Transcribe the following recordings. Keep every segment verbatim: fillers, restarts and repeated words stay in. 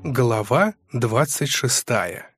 Глава двадцать шестая.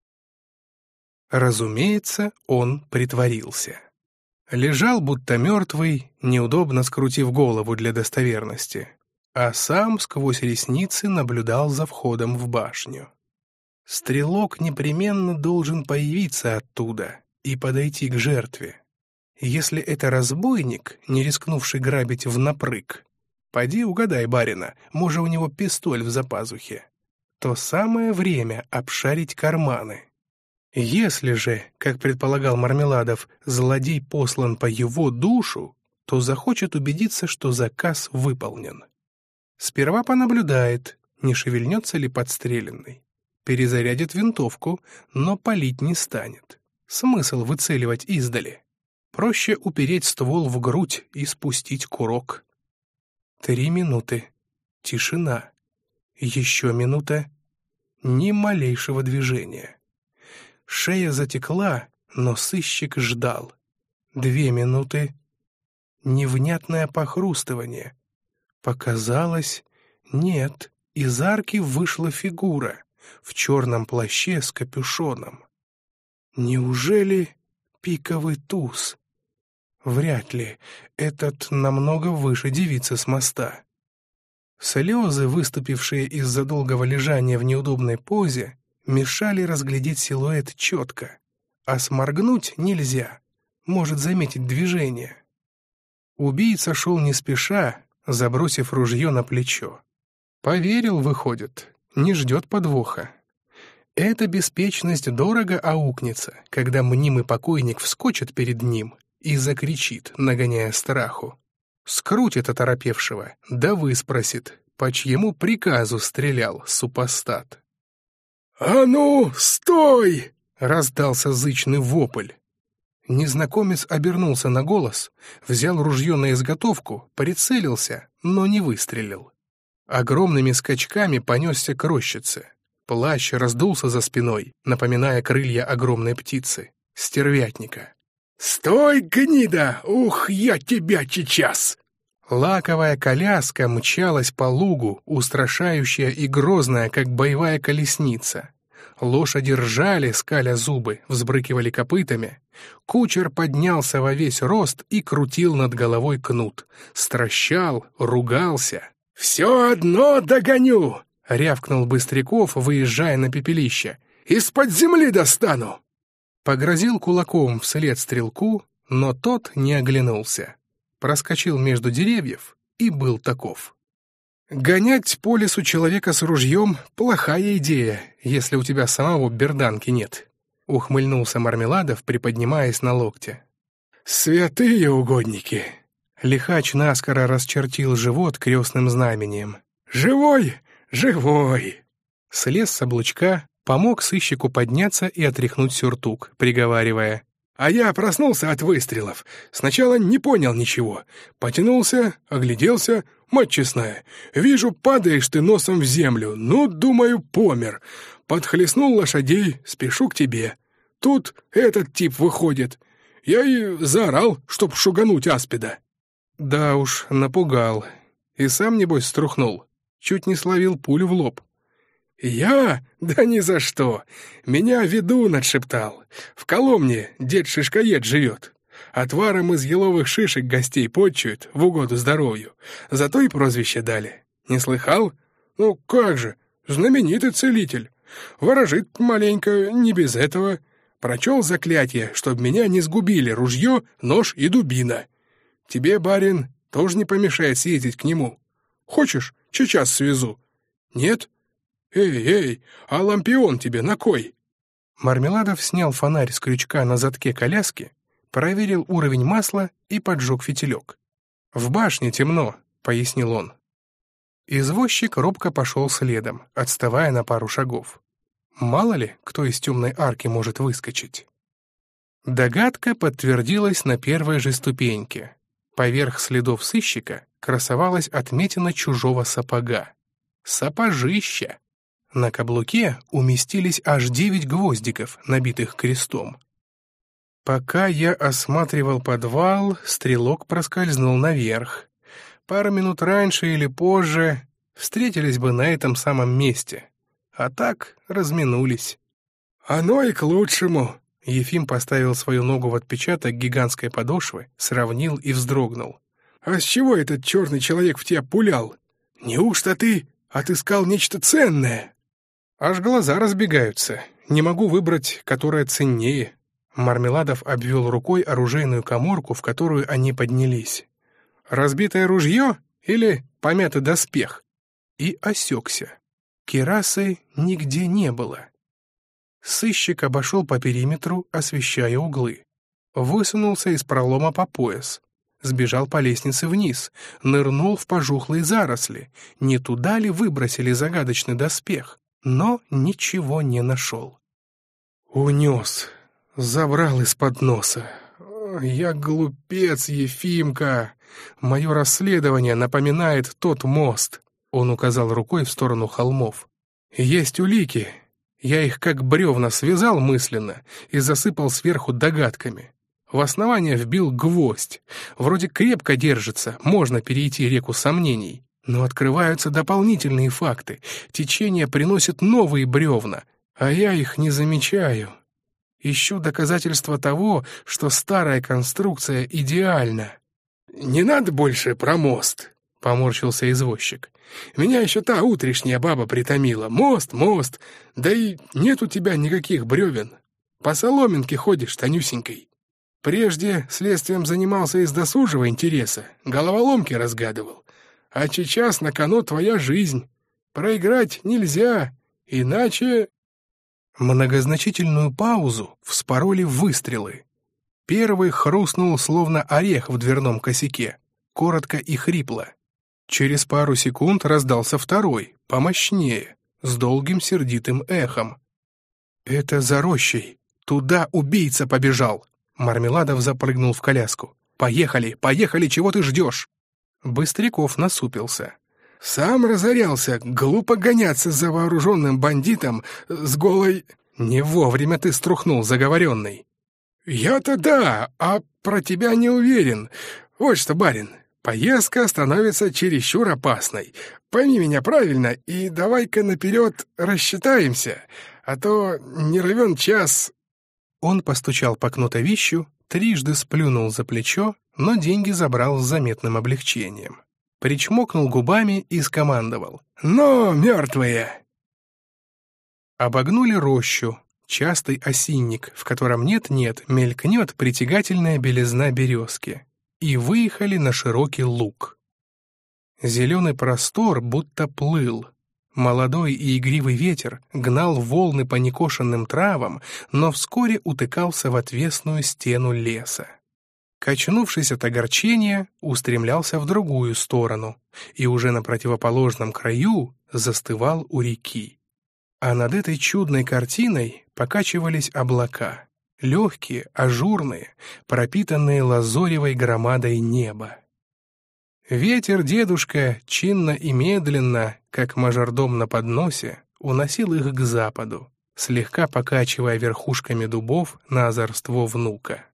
Разумеется, он притворился. Лежал, будто мертвый, неудобно скрутив голову для достоверности, а сам сквозь ресницы наблюдал за входом в башню. Стрелок непременно должен появиться оттуда и подойти к жертве. Если это разбойник, не рискнувший грабить внапрык, поди угадай барина, может, у него пистоль в запазухе, то самое время обшарить карманы. Если же, как предполагал Мармеладов, злодей послан по его душу, то захочет убедиться, что заказ выполнен. Сперва понаблюдает, не шевельнется ли подстреленный. Перезарядит винтовку, но палить не станет. Смысл выцеливать издали. Проще упереть ствол в грудь и спустить курок. Три минуты. Тишина. Еще минута. Ни малейшего движения. Шея затекла, но сыщик ждал. Две минуты. Невнятное похрустывание. Показалось, нет, из арки вышла фигура в черном плаще с капюшоном. Неужели пиковый туз? Вряд ли. Этот намного выше девицы с моста. Слезы, выступившие из-за долгого лежания в неудобной позе, мешали разглядеть силуэт четко, а сморгнуть нельзя, может заметить движение. Убийца шел не спеша, забросив ружье на плечо. Поверил, выходит, не ждет подвоха. Эта беспечность дорого аукнется, когда мнимый покойник вскочит перед ним и закричит, нагоняя страху. Скрутит оторопевшего, да выспросит, по чьему приказу стрелял супостат. «А ну, стой!» — раздался зычный вопль. Незнакомец обернулся на голос, взял ружье на изготовку, прицелился, но не выстрелил. Огромными скачками понесся к рощице. Плащ раздулся за спиной, напоминая крылья огромной птицы, стервятника. «Стой, гнида! Ух, я тебя сейчас!» Лаковая коляска мчалась по лугу, устрашающая и грозная, как боевая колесница. Лошади ржали, скаля зубы, взбрыкивали копытами. Кучер поднялся во весь рост и крутил над головой кнут. Стращал, ругался. «Все одно догоню!» — рявкнул Быстряков, выезжая на пепелище. «Из-под земли достану!» Погрозил кулаком вслед стрелку, но тот не оглянулся. Проскочил между деревьев и был таков. Гонять по лесу человека с ружьем — плохая идея, если у тебя самого берданки нет, — ухмыльнулся Мармеладов, приподнимаясь на локте. «Святые угодники!» Лихач наскоро расчертил живот крестным знамением. «Живой! Живой!» Слез с облучка, помог сыщику подняться и отряхнуть сюртук, приговаривая: «А я проснулся от выстрелов. Сначала не понял ничего. Потянулся, огляделся. Мать честная, вижу, падаешь ты носом в землю. Ну, думаю, помер. Подхлестнул лошадей, спешу к тебе. Тут этот тип выходит. Я и заорал, чтоб шугануть аспида». «Да уж, напугал. И сам, небось, струхнул. Чуть не словил пулю в лоб». «Я? Да ни за что. Меня ведун отшептал. В Коломне дед Шишкоед живет. Отваром из еловых шишек гостей почуют в угоду здоровью. Зато и прозвище дали. Не слыхал? Ну как же, знаменитый целитель. Ворожит маленько, не без этого. Прочел заклятие, чтоб меня не сгубили ружье, нож и дубина. Тебе, барин, тоже не помешает съездить к нему. Хочешь, сейчас свезу? Нет? Эй, эй, а лампион тебе на кой?» Мармеладов снял фонарь с крючка на задке коляски, проверил уровень масла и поджег фитилек. «В башне темно», — пояснил он. Извозчик робко пошел следом, отставая на пару шагов. Мало ли, кто из темной арки может выскочить. Догадка подтвердилась на первой же ступеньке. Поверх следов сыщика красовалась отметина чужого сапога. Сапожища! На каблуке уместились аж девять гвоздиков, набитых крестом. Пока я осматривал подвал, стрелок проскользнул наверх. Пару минут раньше или позже встретились бы на этом самом месте. А так разминулись. «Оно и к лучшему!» Ефим поставил свою ногу в отпечаток гигантской подошвы, сравнил и вздрогнул. «А с чего этот черный человек в тебя пулял? Неужто ты отыскал нечто ценное?» Аж глаза разбегаются. Не могу выбрать, которая ценнее. Мармеладов обвел рукой оружейную каморку, в которую они поднялись. Разбитое ружье или помятый доспех? И осекся. Кирасы нигде не было. Сыщик обошел по периметру, освещая углы. Высунулся из пролома по пояс. Сбежал по лестнице вниз, нырнул в пожухлые заросли. Не туда ли выбросили загадочный доспех? Но ничего не нашел. «Унес, забрал из-под носа. Я глупец, Ефимка. Мое расследование напоминает тот мост». Он указал рукой в сторону холмов. «Есть улики. Я их как бревна связал мысленно и засыпал сверху догадками. В основание вбил гвоздь. Вроде крепко держится, можно перейти реку сомнений. Но открываются дополнительные факты. Течение приносит новые бревна, а я их не замечаю. Ищу доказательства того, что старая конструкция идеальна». «Не надо больше про мост», — поморщился извозчик. «Меня еще та утрешняя баба притомила. Мост, мост, да и нет у тебя никаких бревен. По соломинке ходишь тонюсенькой. Прежде следствием занимался из досужего интереса, головоломки разгадывал. А сейчас на кону твоя жизнь. Проиграть нельзя, иначе...» Многозначительную паузу вспороли выстрелы. Первый хрустнул, словно орех в дверном косяке, коротко и хрипло. Через пару секунд раздался второй, помощнее, с долгим сердитым эхом. «Это за рощей. Туда убийца побежал!» Мармеладов запрыгнул в коляску. «Поехали, поехали, чего ты ждешь?» Быстряков насупился. «Сам разорялся, глупо гоняться за вооруженным бандитом с голой...» «Не вовремя ты струхнул, заговоренный». «Я-то да, а про тебя не уверен. Вот что, барин, поездка становится чересчур опасной. Пойми меня правильно и давай-ка наперед рассчитаемся, а то не равен час...» Он постучал по кнутовищу, трижды сплюнул за плечо, но деньги забрал с заметным облегчением. Причмокнул губами и скомандовал: «Но, мертвые!» Обогнули рощу, частый осинник, в котором нет-нет мелькнет притягательная белизна березки, и выехали на широкий луг. Зеленый простор будто плыл. Молодой и игривый ветер гнал волны по некошенным травам, но вскоре утыкался в отвесную стену леса. Качнувшись от огорчения, устремлялся в другую сторону и уже на противоположном краю застывал у реки. А над этой чудной картиной покачивались облака, легкие, ажурные, пропитанные лазоревой громадой неба. Ветер-дедушка чинно и медленно, как мажордом на подносе, уносил их к западу, слегка покачивая верхушками дубов на озорство внука.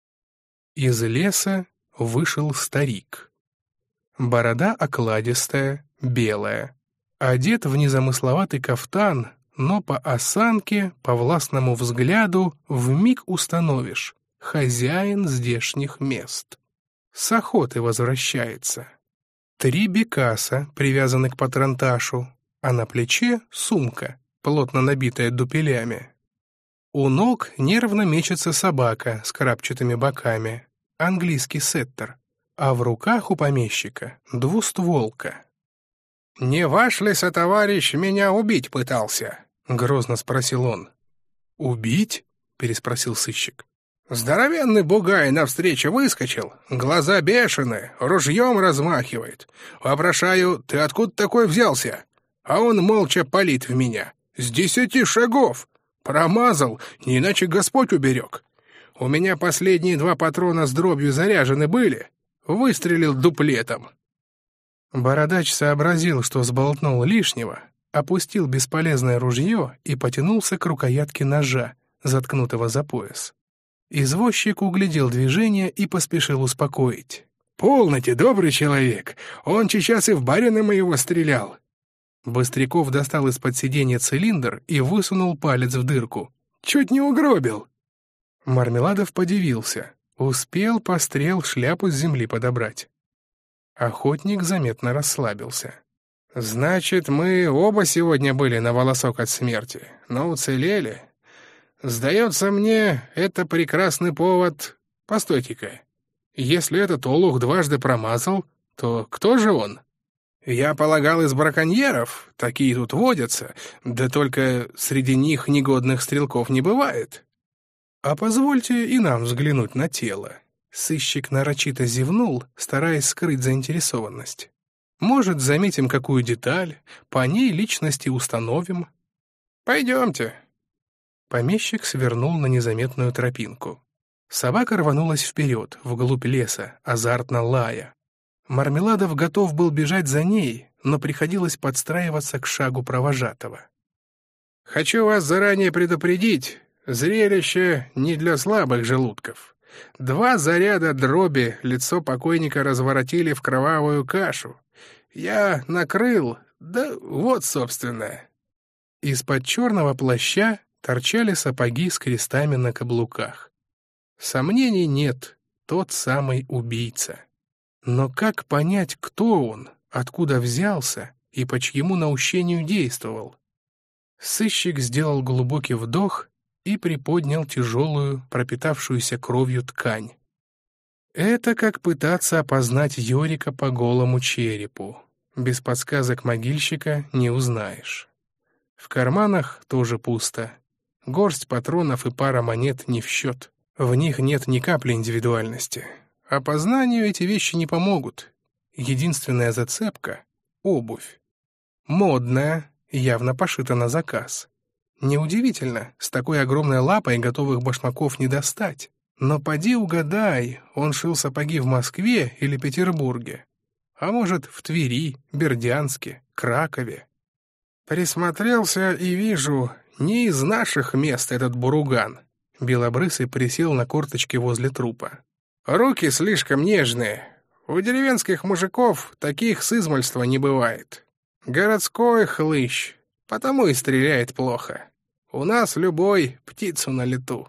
Из леса вышел старик. Борода окладистая, белая, одет в незамысловатый кафтан, но по осанке, по властному взгляду вмиг установишь — хозяин здешних мест. С охоты возвращается. Три бекаса привязаны к патронташу, а на плече сумка, плотно набитая дупелями. У ног нервно мечется собака с крапчатыми боками, английский сеттер, а в руках у помещика двустволка. «Не ваш ли сотоварищ меня убить пытался?» — грозно спросил он. «Убить?» — переспросил сыщик. «Здоровенный бугай навстречу выскочил, глаза бешеные, ружьем размахивает. Вопрошаю, ты откуда такой взялся? А он молча палит в меня. С десяти шагов. Промазал, не иначе Господь уберег. У меня последние два патрона с дробью заряжены были. Выстрелил дуплетом». Бородач сообразил, что сболтнул лишнего, опустил бесполезное ружье и потянулся к рукоятке ножа, заткнутого за пояс. Извозчик углядел движение и поспешил успокоить. «Полноте, добрый человек, он сейчас и в барина моего стрелял». Быстряков достал из-под сиденья цилиндр и высунул палец в дырку. «Чуть не угробил!» Мармеладов подивился. Успел пострел шляпу с земли подобрать. Охотник заметно расслабился. «Значит, мы оба сегодня были на волосок от смерти, но уцелели. Сдается мне, это прекрасный повод... Постойте-ка, если этот олух дважды промазал, то кто же он? Я полагал, из браконьеров, такие тут водятся, да только среди них негодных стрелков не бывает. А позвольте и нам взглянуть на тело». Сыщик нарочито зевнул, стараясь скрыть заинтересованность. «Может, заметим какую деталь, по ней личности установим?» «Пойдемте». Помещик свернул на незаметную тропинку. Собака рванулась вперед, вглубь леса, азартно лая. Мармеладов готов был бежать за ней, но приходилось подстраиваться к шагу провожатого. «Хочу вас заранее предупредить, зрелище не для слабых желудков. Два заряда дроби лицо покойника разворотили в кровавую кашу. Я накрыл, да вот, собственно». Из-под черного плаща торчали сапоги с крестами на каблуках. Сомнений нет, тот самый убийца. Но как понять, кто он, откуда взялся и по чьему наущению действовал? Сыщик сделал глубокий вдох и приподнял тяжелую, пропитавшуюся кровью ткань. Это как пытаться опознать Йорика по голому черепу. Без подсказок могильщика не узнаешь. В карманах тоже пусто. Горсть патронов и пара монет не в счет. В них нет ни капли индивидуальности. Опознанию эти вещи не помогут. Единственная зацепка — обувь. Модная, явно пошита на заказ. Неудивительно, с такой огромной лапой готовых башмаков не достать. Но поди угадай, он шил сапоги в Москве или Петербурге. А может, в Твери, Бердянске, Кракове. Присмотрелся и вижу, не из наших мест этот буруган. Белобрысый присел на корточки возле трупа. Руки слишком нежные. У деревенских мужиков таких с измальства не бывает. Городской хлыщ, потому и стреляет плохо. У нас любой птицу на лету.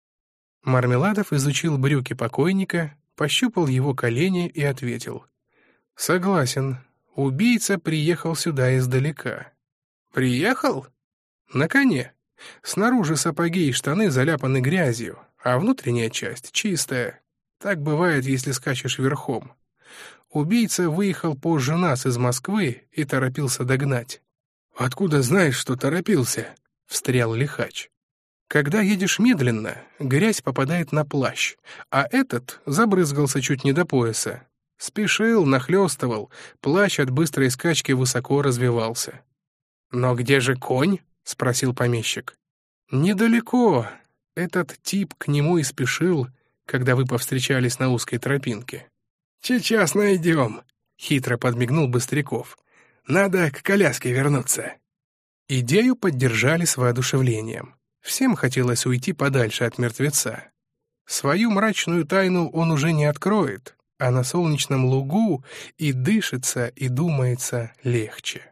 Мармеладов изучил брюки покойника, пощупал его колени и ответил. «Согласен, убийца приехал сюда издалека». «Приехал?» «На коне. Снаружи сапоги и штаны заляпаны грязью, а внутренняя часть чистая. Так бывает, если скачешь верхом. Убийца выехал позже нас из Москвы и торопился догнать». «Откуда знаешь, что торопился?» — встрял лихач. «Когда едешь медленно, грязь попадает на плащ, а этот забрызгался чуть не до пояса. Спешил, нахлёстывал, плащ от быстрой скачки высоко развивался». «Но где же конь?» — спросил помещик. «Недалеко. Этот тип к нему и спешил, когда вы повстречались на узкой тропинке». «Сейчас найдем», — хитро подмигнул Быстряков. «Надо к коляске вернуться». Идею поддержали с воодушевлением. Всем хотелось уйти подальше от мертвеца. Свою мрачную тайну он уже не откроет, а на солнечном лугу и дышится, и думается легче.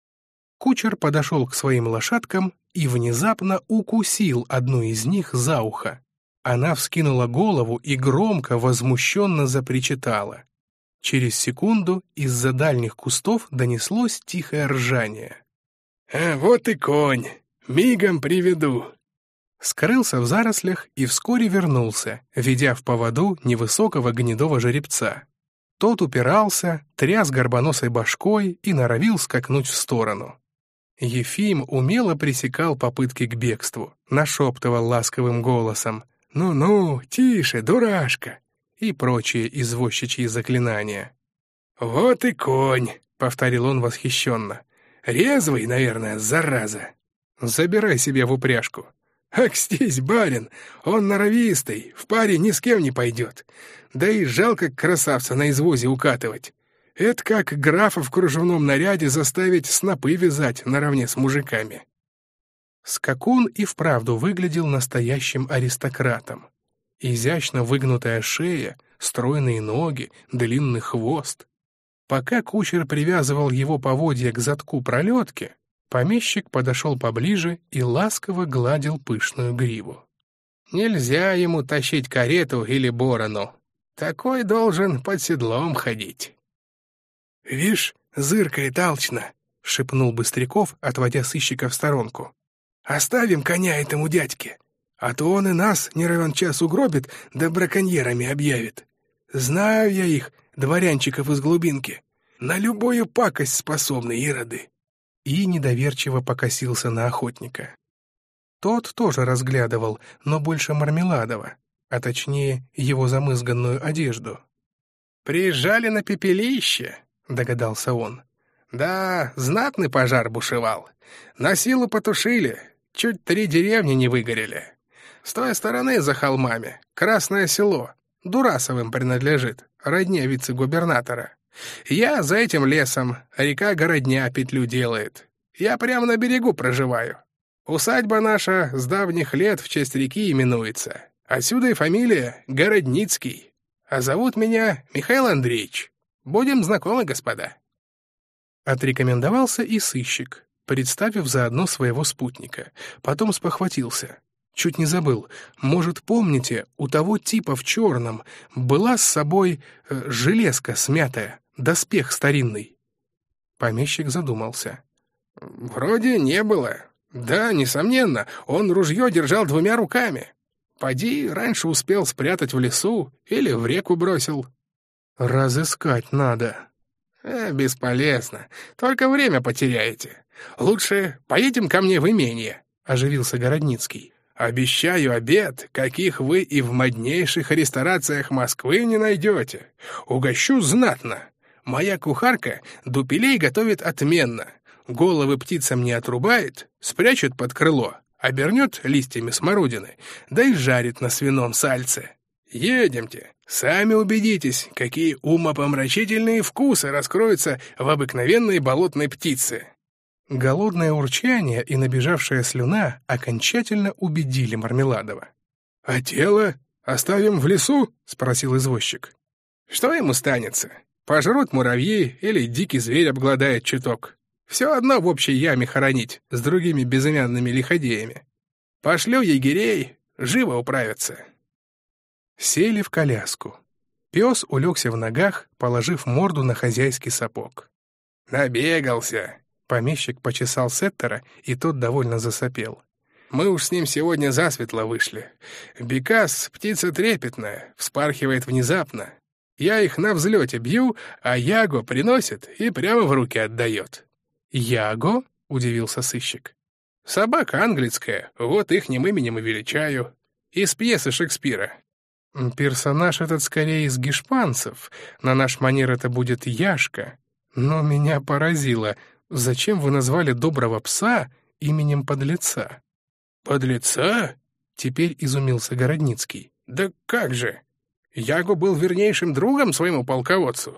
Кучер подошел к своим лошадкам и внезапно укусил одну из них за ухо. Она вскинула голову и громко, возмущенно запричитала. Через секунду из-за дальних кустов донеслось тихое ржание. «А вот и конь! Мигом приведу!» Скрылся в зарослях и вскоре вернулся, ведя в поводу невысокого гнедого жеребца. Тот упирался, тряс горбоносой башкой и норовил скакнуть в сторону. Ефим умело пресекал попытки к бегству, нашептывал ласковым голосом «Ну-ну, тише, дурашка!» и прочие извозчичьи заклинания. «Вот и конь!» — повторил он восхищенно. «Резвый, наверное, зараза!» «Забирай себе в упряжку!» «Акстись, барин, он норовистый, в паре ни с кем не пойдет. Да и жалко красавца на извозе укатывать. Это как графа в кружевном наряде заставить снопы вязать наравне с мужиками». Скакун и вправду выглядел настоящим аристократом. Изящно выгнутая шея, стройные ноги, длинный хвост. Пока кучер привязывал его поводья к задку пролетки, помещик подошел поближе и ласково гладил пышную гриву. «Нельзя ему тащить карету или борону. Такой должен под седлом ходить». «Вишь, зыркает алчно», — шепнул Быстряков, отводя сыщика в сторонку. «Оставим коня этому дядьке, а то он и нас не равен час угробит, да браконьерами объявит. Знаю я их, дворянчиков из глубинки, на любую пакость способны ироды». И недоверчиво покосился на охотника. Тот тоже разглядывал, но больше Мармеладова, а точнее его замызганную одежду. «Приезжали на пепелище», — догадался он. «Да, знатный пожар бушевал. На силу потушили, чуть три деревни не выгорели. С той стороны за холмами Красное село, Дурасовым принадлежит, родне вице-губернатора. Я за этим лесом, река Городня петлю делает. Я прямо на берегу проживаю. Усадьба наша с давних лет в честь реки именуется. Отсюда и фамилия Городницкий. А зовут меня Михаил Андреевич. Будем знакомы, господа». Отрекомендовался и сыщик, представив заодно своего спутника. Потом спохватился. Чуть не забыл. Может, помните, у того типа в черном была с собой э, железка смятая, доспех старинный? Помещик задумался. «Вроде не было. Да, несомненно, он ружье держал двумя руками. Поди, раньше успел спрятать в лесу или в реку бросил». «Разыскать надо». «Э, бесполезно. Только время потеряете. Лучше поедем ко мне в имение», — оживился Городницкий. «Обещаю обед, каких вы и в моднейших ресторациях Москвы не найдете. Угощу знатно. Моя кухарка дупелей готовит отменно. Головы птицам не отрубает, спрячет под крыло, обернет листьями смородины, да и жарит на свином сальце. Едемте, сами убедитесь, какие умопомрачительные вкусы раскроются в обыкновенной болотной птице». Голодное урчание и набежавшая слюна окончательно убедили Мармеладова. «А тело оставим в лесу?» — спросил извозчик. «Что ему станется? Пожрут муравьи или дикий зверь обгладает чуток. Все одно в общей яме хоронить с другими безымянными лиходеями. Пошлю егерей, живо управятся». Сели в коляску. Пес улегся в ногах, положив морду на хозяйский сапог. «Набегался!» Помещик почесал Сеттера, и тот довольно засопел. «Мы уж с ним сегодня засветло вышли. Бекас — птица трепетная, вспархивает внезапно. Я их на взлете бью, а Яго приносит и прямо в руки отдает». «Яго?» — удивился сыщик. «Собака английская, вот ихним именем и величаю. Из пьесы Шекспира». «Персонаж этот скорее из гешпанцев. На наш манер это будет Яшка. Но меня поразило, зачем вы назвали доброго пса именем подлеца?» «Подлеца?» — теперь изумился Городницкий. «Да как же! Яго был вернейшим другом своему полководцу».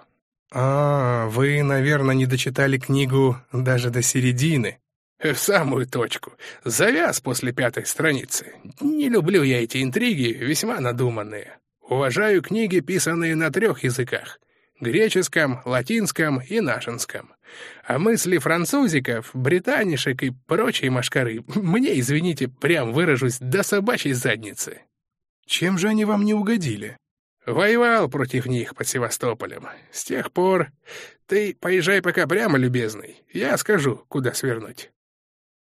«А, вы, наверное, не дочитали книгу даже до середины». «В самую точку. Завяз после пятой страницы. Не люблю я эти интриги, весьма надуманные. Уважаю книги, писанные на трех языках — греческом, латинском и нашинском. А мысли французиков, британишек и прочей машкары мне, извините, прям выражусь до собачьей задницы». «Чем же они вам не угодили?» «Воевал против них под Севастополем. С тех пор... Ты поезжай пока прямо, любезный. Я скажу, куда свернуть».